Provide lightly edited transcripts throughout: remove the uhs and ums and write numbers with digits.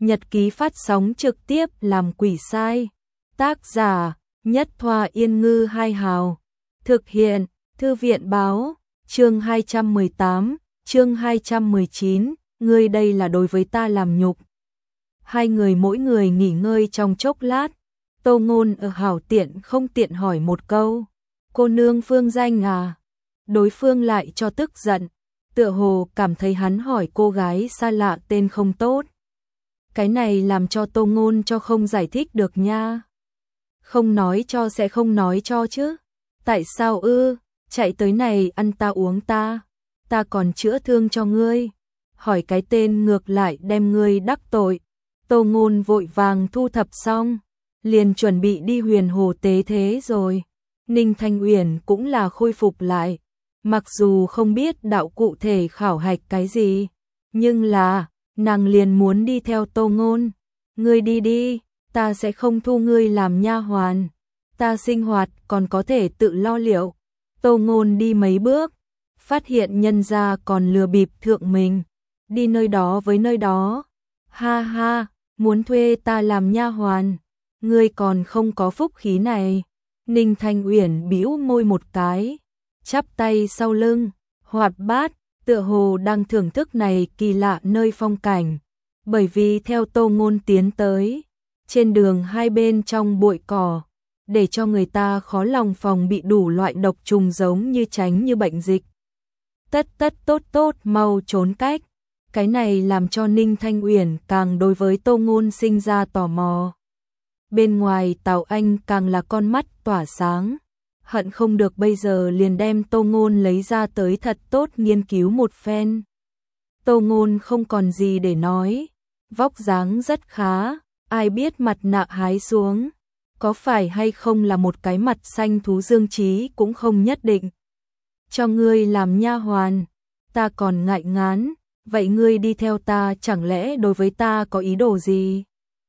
Nhật ký phát sóng trực tiếp làm quỷ sai. Tác giả Nhất Thoa Yên Ngư Hai Hào. Thực hiện Thư viện Báo. Chương 218, chương 219, ngươi đây là đối với ta làm nhục. Hai người mỗi người nghỉ ngơi trong chốc lát. Tô Ngôn ở hảo tiện không tiện hỏi một câu. Cô nương Phương Danh à? Đối phương lại cho tức giận. Tựa hồ cảm thấy hắn hỏi cô gái xa lạ tên không tốt. Cái này làm cho Tô Ngôn cho không giải thích được nha. Không nói cho sẽ không nói cho chứ. Tại sao ư? Chạy tới này ăn ta uống ta. Ta còn chữa thương cho ngươi. Hỏi cái tên ngược lại đem ngươi đắc tội. Tô Ngôn vội vàng thu thập xong. Liền chuẩn bị đi Huyền Hồ tế thế rồi. Ninh Thanh Uyển cũng là khôi phục lại. Mặc dù không biết đạo cụ thể khảo hạch cái gì. Nhưng là nàng liền muốn đi theo Tô Ngôn. Ngươi đi đi, ta sẽ không thu ngươi làm nha hoàn. Ta sinh hoạt còn có thể tự lo liệu. Tô Ngôn đi mấy bước, phát hiện nhân gia còn lừa bịp thượng mình. Đi nơi đó với nơi đó. Ha ha, muốn thuê ta làm nha hoàn. Ngươi còn không có phúc khí này. Ninh Thanh Uyển bĩu môi một cái, chắp tay sau lưng, hoạt bát, tựa hồ đang thưởng thức này kỳ lạ nơi phong cảnh. Bởi vì theo Tô Ngôn tiến tới, trên đường hai bên trong bụi cỏ, để cho người ta khó lòng phòng bị đủ loại độc trùng giống như tránh như bệnh dịch. Tất tốt mau trốn cách. Cái này làm cho Ninh Thanh Uyển càng đối với Tô Ngôn sinh ra tò mò. Bên ngoài Tào Anh càng là con mắt tỏa sáng, hận không được bây giờ liền đem Tô Ngôn lấy ra tới thật tốt nghiên cứu một phen. Tô Ngôn không còn gì để nói, vóc dáng rất khá, ai biết mặt nạ hái xuống, có phải hay không là một cái mặt xanh thú dương trí cũng không nhất định. Cho ngươi làm nha hoàn, ta còn ngại ngán, vậy ngươi đi theo ta chẳng lẽ đối với ta có ý đồ gì?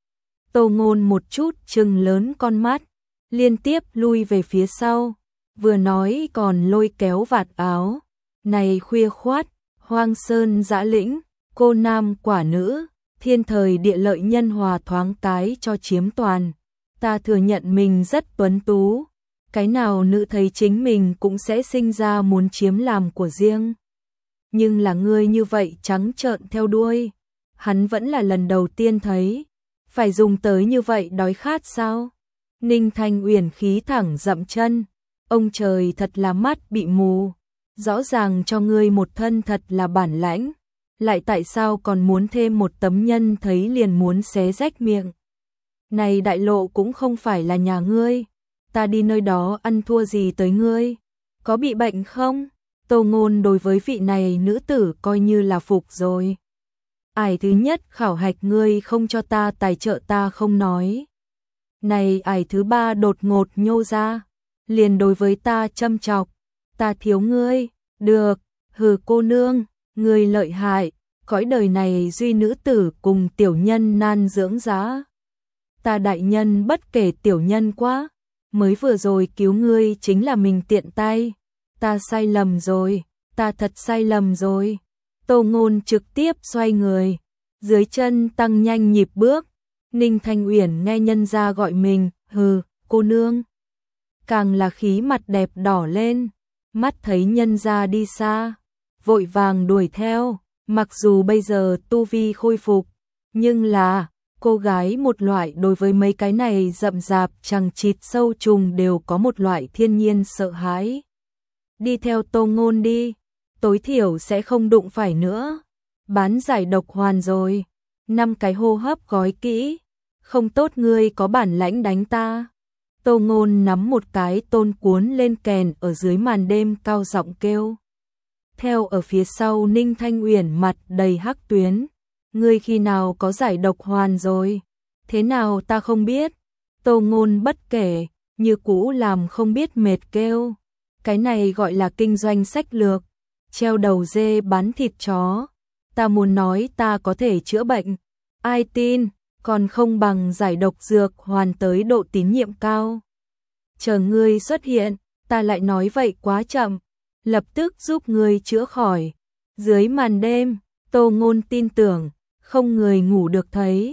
Tô Ngôn một chút trừng lớn con mắt, liên tiếp lui về phía sau, vừa nói còn lôi kéo vạt áo. Này khuya khoát, hoang sơn dã lĩnh, cô nam quả nữ, thiên thời địa lợi nhân hòa thoáng cái cho chiếm toàn. Ta thừa nhận mình rất tuấn tú, cái nào nữ thấy chính mình cũng sẽ sinh ra muốn chiếm làm của riêng. Nhưng là ngươi như vậy trắng trợn theo đuôi, hắn vẫn là lần đầu tiên thấy. Phải dùng tới như vậy đói khát sao? Ninh Thanh Uyển khí thẳng dậm chân. Ông trời thật là mắt bị mù. Rõ ràng cho ngươi một thân thật là bản lãnh. Lại tại sao còn muốn thêm một tấm nhân thấy liền muốn xé rách miệng? Này đại lộ cũng không phải là nhà ngươi. Ta đi nơi đó ăn thua gì tới ngươi? Có bị bệnh không? Tô Ngôn đối với vị này nữ tử coi như là phục rồi. Ải thứ nhất khảo hạch ngươi không cho ta tài trợ ta không nói. Này ải thứ ba đột ngột nhô ra, liền đối với ta châm chọc, ta thiếu ngươi, được, hừ cô nương, ngươi lợi hại, cõi đời này duy nữ tử cùng tiểu nhân nan dưỡng giá. Ta đại nhân bất kể tiểu nhân quá, mới vừa rồi cứu ngươi chính là mình tiện tay, ta sai lầm rồi, ta thật sai lầm rồi. Tô Ngôn trực tiếp xoay người, dưới chân tăng nhanh nhịp bước. Ninh Thanh Uyển nghe nhân gia gọi mình, hừ, cô nương. Càng là khí mặt đẹp đỏ lên, mắt thấy nhân gia đi xa, vội vàng đuổi theo. Mặc dù bây giờ tu vi khôi phục, nhưng là cô gái một loại đối với mấy cái này rậm rạp chằng chịt sâu trùng đều có một loại thiên nhiên sợ hãi. Đi theo Tô Ngôn đi, tối thiểu sẽ không đụng phải nữa. Bán giải độc hoàn rồi, 5 cái hô hấp gói kỹ, không tốt ngươi có bản lãnh đánh ta. Tô Ngôn nắm một cái tôn cuốn lên kèn ở dưới màn đêm cao giọng kêu. Theo ở phía sau Ninh Thanh Uyển mặt đầy hắc tuyến, ngươi khi nào có giải độc hoàn rồi? Thế nào ta không biết? Tô Ngôn bất kể, như cũ làm không biết mệt kêu. Cái này gọi là kinh doanh sách lược, treo đầu dê bán thịt chó. Ta muốn nói ta có thể chữa bệnh, ai tin, còn không bằng giải độc dược hoàn tới độ tín nhiệm cao. Chờ ngươi xuất hiện, ta lại nói vậy quá chậm, lập tức giúp ngươi chữa khỏi. Dưới màn đêm, Tô Ngôn tin tưởng, không người ngủ được thấy,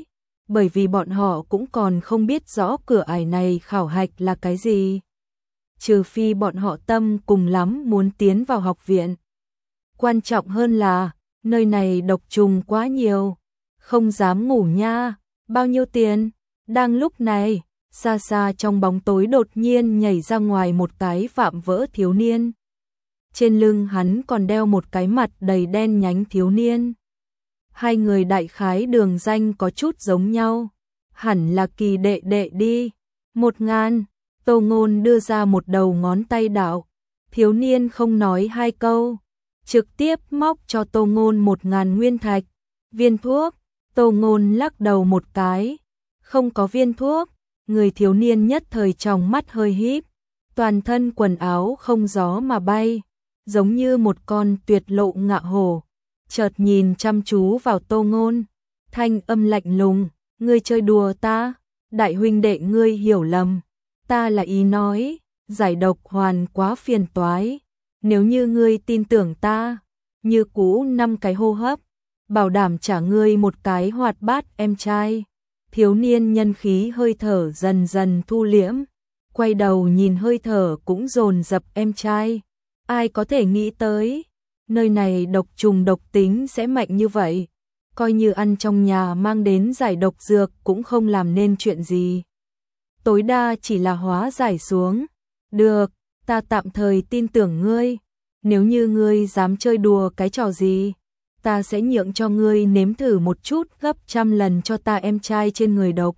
bởi vì bọn họ cũng còn không biết rõ cửa ải này khảo hạch là cái gì. Trừ phi bọn họ tâm cùng lắm muốn tiến vào học viện. Quan trọng hơn là, nơi này độc trùng quá nhiều, không dám ngủ nha. Bao nhiêu tiền? Đang lúc này, xa xa trong bóng tối đột nhiên nhảy ra ngoài một cái vạm vỡ thiếu niên. Trên lưng hắn còn đeo một cái mặt đầy đen nhánh thiếu niên. Hai người đại khái đường danh có chút giống nhau, hẳn là Kỳ đệ đệ đi. 1.000, Tô Ngôn đưa ra một đầu ngón tay đạo. Thiếu niên không nói hai câu, trực tiếp móc cho Tô Ngôn 1.000 nguyên thạch. Viên thuốc, Tô Ngôn lắc đầu một cái, không có viên thuốc. Người thiếu niên nhất thời trong mắt hơi híp, toàn thân quần áo không gió mà bay, giống như một con tuyệt lộ ngạ hổ. Chợt nhìn chăm chú vào Tô Ngôn, thanh âm lạnh lùng, ngươi chơi đùa ta, đại huynh đệ ngươi hiểu lầm, ta là ý nói, giải độc hoàn quá phiền toái, nếu như ngươi tin tưởng ta, như cũ 5 cái hô hấp, bảo đảm trả ngươi một cái hoạt bát em trai. Thiếu niên nhân khí hơi thở dần dần thu liễm, quay đầu nhìn hơi thở cũng dồn dập em trai. Ai có thể nghĩ tới, nơi này độc trùng độc tính sẽ mạnh như vậy, coi như ăn trong nhà mang đến giải độc dược cũng không làm nên chuyện gì. Tối đa chỉ là hóa giải xuống. Được, ta tạm thời tin tưởng ngươi, nếu như ngươi dám chơi đùa cái trò gì, ta sẽ nhượng cho ngươi nếm thử một chút gấp 100 lần cho ta em trai trên người độc.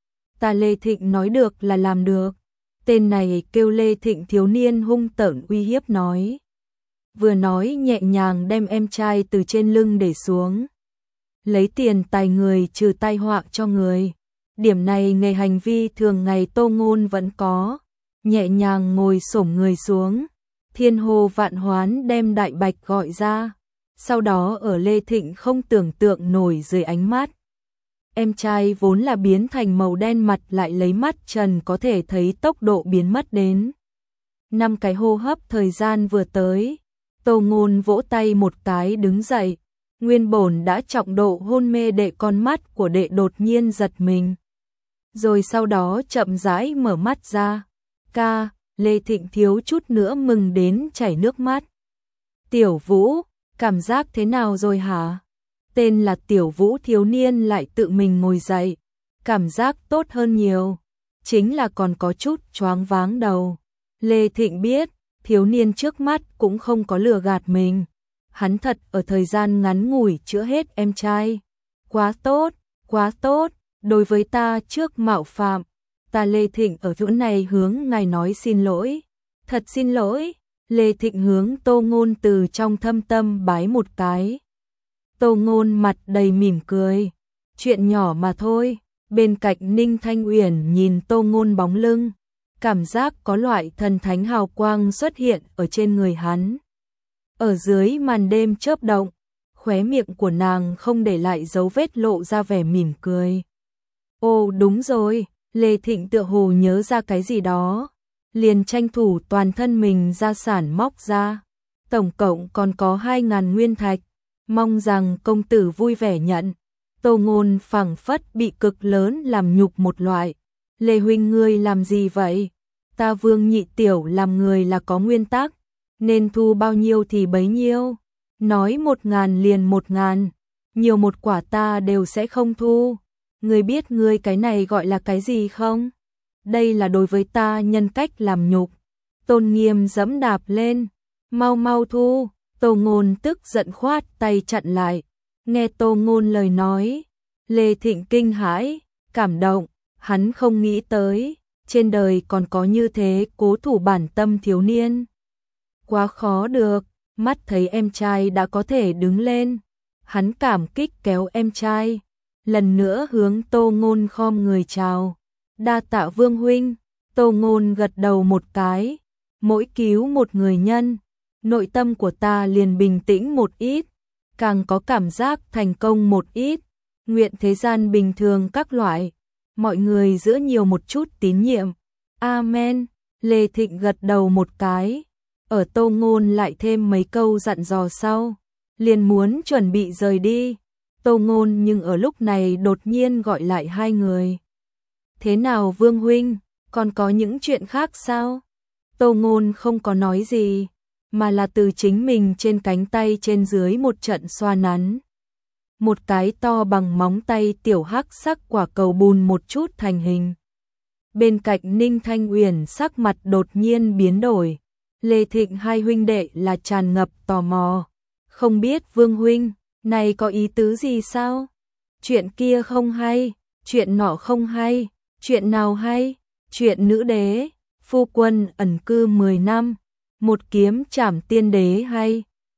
Ta Lê Thịnh nói được là làm được. Tên này kêu Lê Thịnh thiếu niên hung tợn uy hiếp nói. Vừa nói nhẹ nhàng đem em trai từ trên lưng để xuống. Lấy tiền tài người trừ tai họa cho người. Điểm này nghề hành vi thường ngày Tô Ngôn vẫn có. Nhẹ nhàng ngồi xổm người xuống. Thiên hồ vạn hoán đem đại bạch gọi ra. Sau đó ở Lê Thịnh không tưởng tượng nổi dưới ánh mắt. Em trai vốn là biến thành màu đen mặt lại lấy mắt trần có thể thấy tốc độ biến mất đến. 5 cái hô hấp thời gian vừa tới. Tô Ngôn vỗ tay một cái đứng dậy. Nguyên bổn đã trọng độ hôn mê đệ con mắt của đệ đột nhiên giật mình. Rồi sau đó chậm rãi mở mắt ra. Ca, Lê Thịnh thiếu chút nữa mừng đến chảy nước mắt. Tiểu Vũ, cảm giác thế nào rồi hả? Tên là Tiểu Vũ thiếu niên lại tự mình ngồi dậy. Cảm giác tốt hơn nhiều. Chính là còn có chút choáng váng đầu. Lê Thịnh biết, thiếu niên trước mắt cũng không có lừa gạt mình. Hắn thật ở thời gian ngắn ngủi chữa hết em trai. Quá tốt, quá tốt. Đối với ta trước mạo phạm, ta Lê Thịnh ở chỗ này hướng ngài nói xin lỗi. Thật xin lỗi. Lê Thịnh hướng Tô Ngôn từ trong thâm tâm bái một cái. Tô Ngôn mặt đầy mỉm cười. Chuyện nhỏ mà thôi. Bên cạnh Ninh Thanh Uyển nhìn Tô Ngôn bóng lưng. Cảm giác có loại thần thánh hào quang xuất hiện ở trên người hắn. Ở dưới màn đêm chớp động, khóe miệng của nàng không để lại dấu vết lộ ra vẻ mỉm cười. Ồ đúng rồi, Lê Thịnh tựa hồ nhớ ra cái gì đó. Liền tranh thủ toàn thân mình gia sản móc ra. Tổng cộng còn có 2.000 nguyên thạch. Mong rằng công tử vui vẻ nhận. Tô Ngôn phảng phất bị cực lớn làm nhục một loại. Lê huynh ngươi làm gì vậy? Ta Vương Nhị Tiểu làm người là có nguyên tắc. Nên thu bao nhiêu thì bấy nhiêu. Nói 1.000 liền 1.000. Nhiều một quả ta đều sẽ không thu. Ngươi biết ngươi cái này gọi là cái gì không? Đây là đối với ta nhân cách làm nhục. Tôn Nghiêm giẫm đạp lên. Mau mau thu. Tô Ngôn tức giận khoát tay chặn lại. Nghe Tô Ngôn lời nói, Lê Thịnh kinh hãi, cảm động. Hắn không nghĩ tới, trên đời còn có như thế cố thủ bản tâm thiếu niên. Quá khó được, mắt thấy em trai đã có thể đứng lên. Hắn cảm kích kéo em trai, lần nữa hướng Tô Ngôn khom người chào. Đa tạ Vương huynh. Tô Ngôn gật đầu một cái. Mỗi cứu một người nhân, nội tâm của ta liền bình tĩnh một ít, càng có cảm giác thành công một ít. Nguyện thế gian bình thường các loại, mọi người giữa nhiều một chút tín nhiệm. Amen. Lê Thịnh gật đầu một cái. Ở Tô Ngôn lại thêm mấy câu dặn dò sau, liền muốn chuẩn bị rời đi. Tô Ngôn nhưng ở lúc này đột nhiên gọi lại hai người. Thế nào Vương huynh, còn có những chuyện khác sao? Tô Ngôn không có nói gì, mà là từ chính mình trên cánh tay trên dưới một trận xoa nắn. Một cái to bằng móng tay tiểu hắc sắc quả cầu bùn một chút thành hình. Bên cạnh Ninh Thanh Uyển sắc mặt đột nhiên biến đổi. Lê Thịnh hai huynh đệ là tràn ngập tò mò. Không biết Vương huynh, này có ý tứ gì sao? Chuyện kia không hay, chuyện nọ không hay, chuyện nào hay? Chuyện nữ đế, phu quân ẩn cư 10 năm, một kiếm trảm tiên đế hay?